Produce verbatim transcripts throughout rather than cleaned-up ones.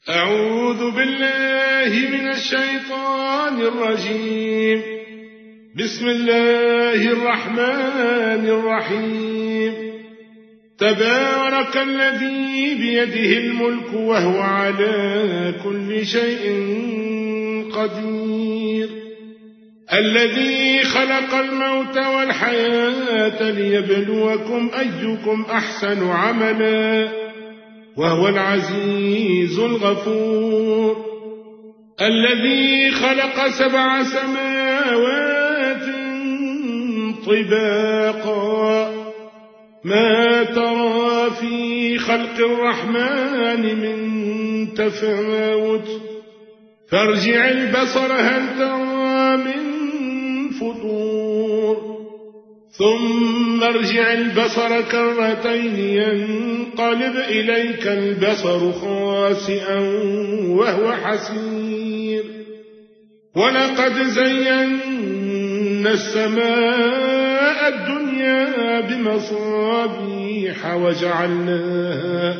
أعوذ بالله من الشيطان الرجيم. بسم الله الرحمن الرحيم. تبارك الذي بيده الملك وهو على كل شيء قدير. الذي خلق الموت والحياة ليبلوكم أيكم أحسن عملا وهو العزيز الغفور. الذي خلق سبع سماوات طباقا ما ترى في خلق الرحمن من تفاوت فارجع البصر هل ترى من فطور ثم ارجع البصر كرتين ينقلب إليك البصر خاسئا وهو حسير. ولقد زينا السماء الدنيا بمصابيح وجعلناها,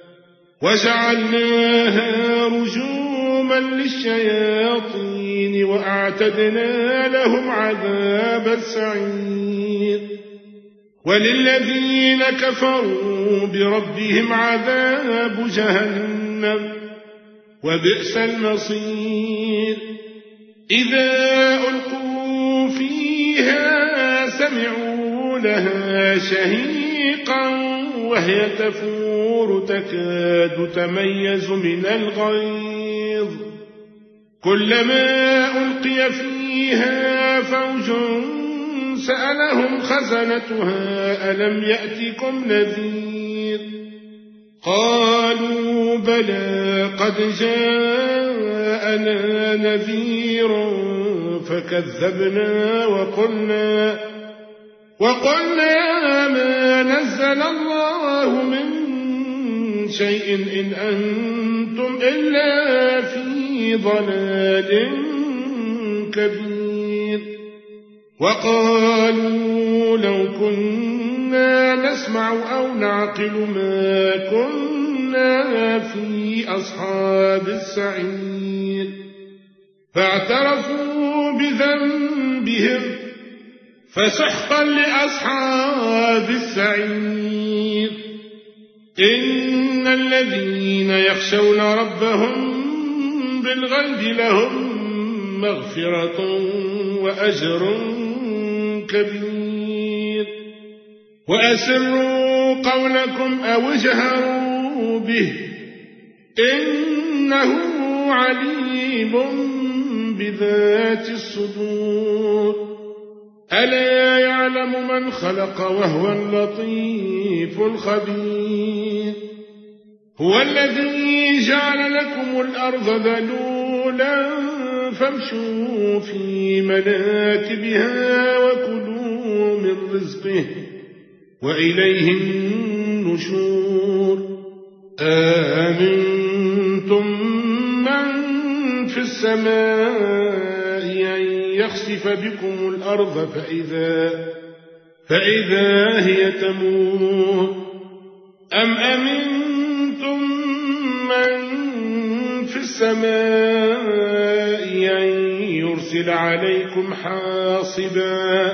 وجعلناها رجوما للشياطين وأعتدنا لهم عذاب السعير. وللذين كفروا بربهم عذاب جهنم وبئس المصير. إذا ألقوا فيها سمعوا لها شهيقا وهي تفور تكاد تميز من الغيظ. كلما ألقي فيها فوج سألهم خزنتها ألم يأتكم نذير. قالوا بلى قد جاءنا نذير فكذبنا وقلنا, وقلنا ما نزل الله من شيء إن أنتم إلا في ضلال كبير. وقالوا لو كنا نسمع أو نعقل ما كنا في أصحاب السعير. فاعترفوا بذنبهم فسحقا لأصحاب السعير. إن الذين يخشون ربهم بالغيب لهم مغفرة وأجر كبير. وأسروا قولكم أو اجهروا به إنه عليم بذات الصدور. ألا يعلم من خلق وهو اللطيف الخبير. هو الذي جعل لكم الأرض ذلولا فامشوا في مناكبها وكلوا من رزقه وإليه النشور. آمنتم من في السماء أن يخسف بكم الأرض فإذا, فإذا هي تمور. أم أمنتم من في السماء أن يرسل عليكم حاصبا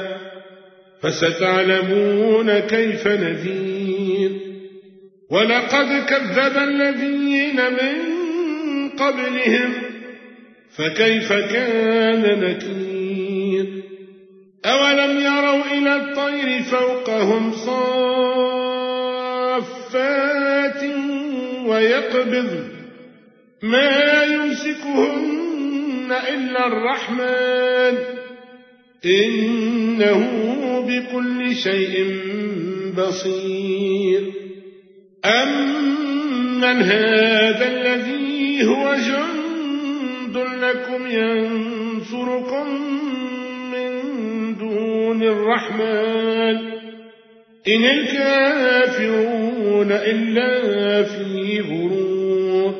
فستعلمون كيف نذير. ولقد كذب الذين من قبلهم فكيف كان نكير. أولم يروا إلى الطير فوقهم صافات ويقبض ما يمسكهن إلا الرحمن إنه بكل شيء بصير. أمن هذا الذي هو جند لكم ينصركم من دون الرحمن إن الكافرون إلا في غرور.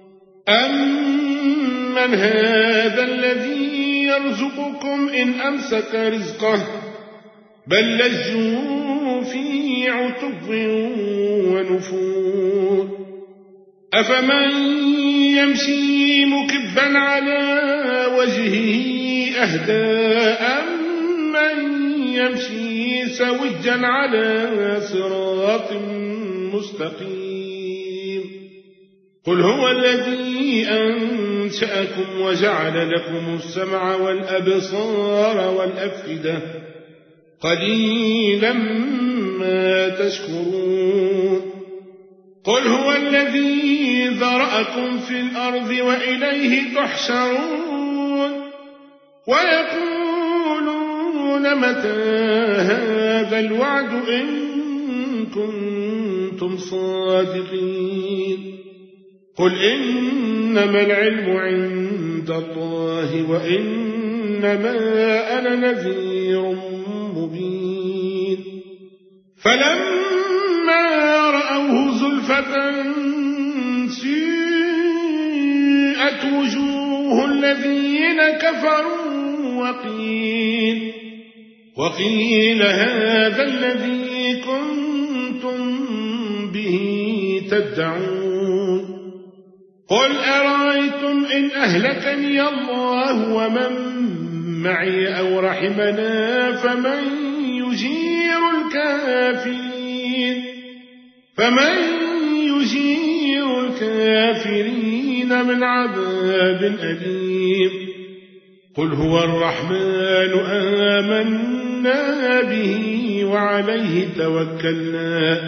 أمن هذا الذي يرزقكم إن أمسك رزقه بل لجوا في عتب ونفور. أفمن يمشي مكبا على وجهه أهدى أمن يمشي سوجا على صراط مستقيم قل هو الذي أنشأكم وجعل لكم السمع والأبصار والأفئدة قليلا ما تشكرون قل هو الذي ذرأكم في الأرض وإليه تحشرون ويقولون متى هذا الوعد إن كنتم صادقين قل إنما العلم عند الله وإنما أنا نذير مبين فلما رأوه زلفة سيئت وجوه الذين كفروا وقيل, وقيل هذا الذي كنتم به تدعون قل أرأيتم إن أهلكني الله ومن معي أو رحمنا فمن يجير الكافرين فمن يجير الكافرين من عذاب أليم قل هو الرحمن آمنا به وعليه توكلنا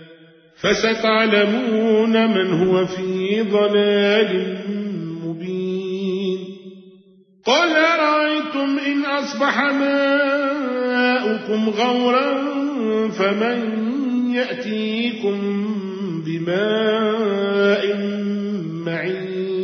فستعلمون من هو في ضلال مبين قل أرأيتم إن أصبح ماؤكم غورا فمن يأتيكم بماء معين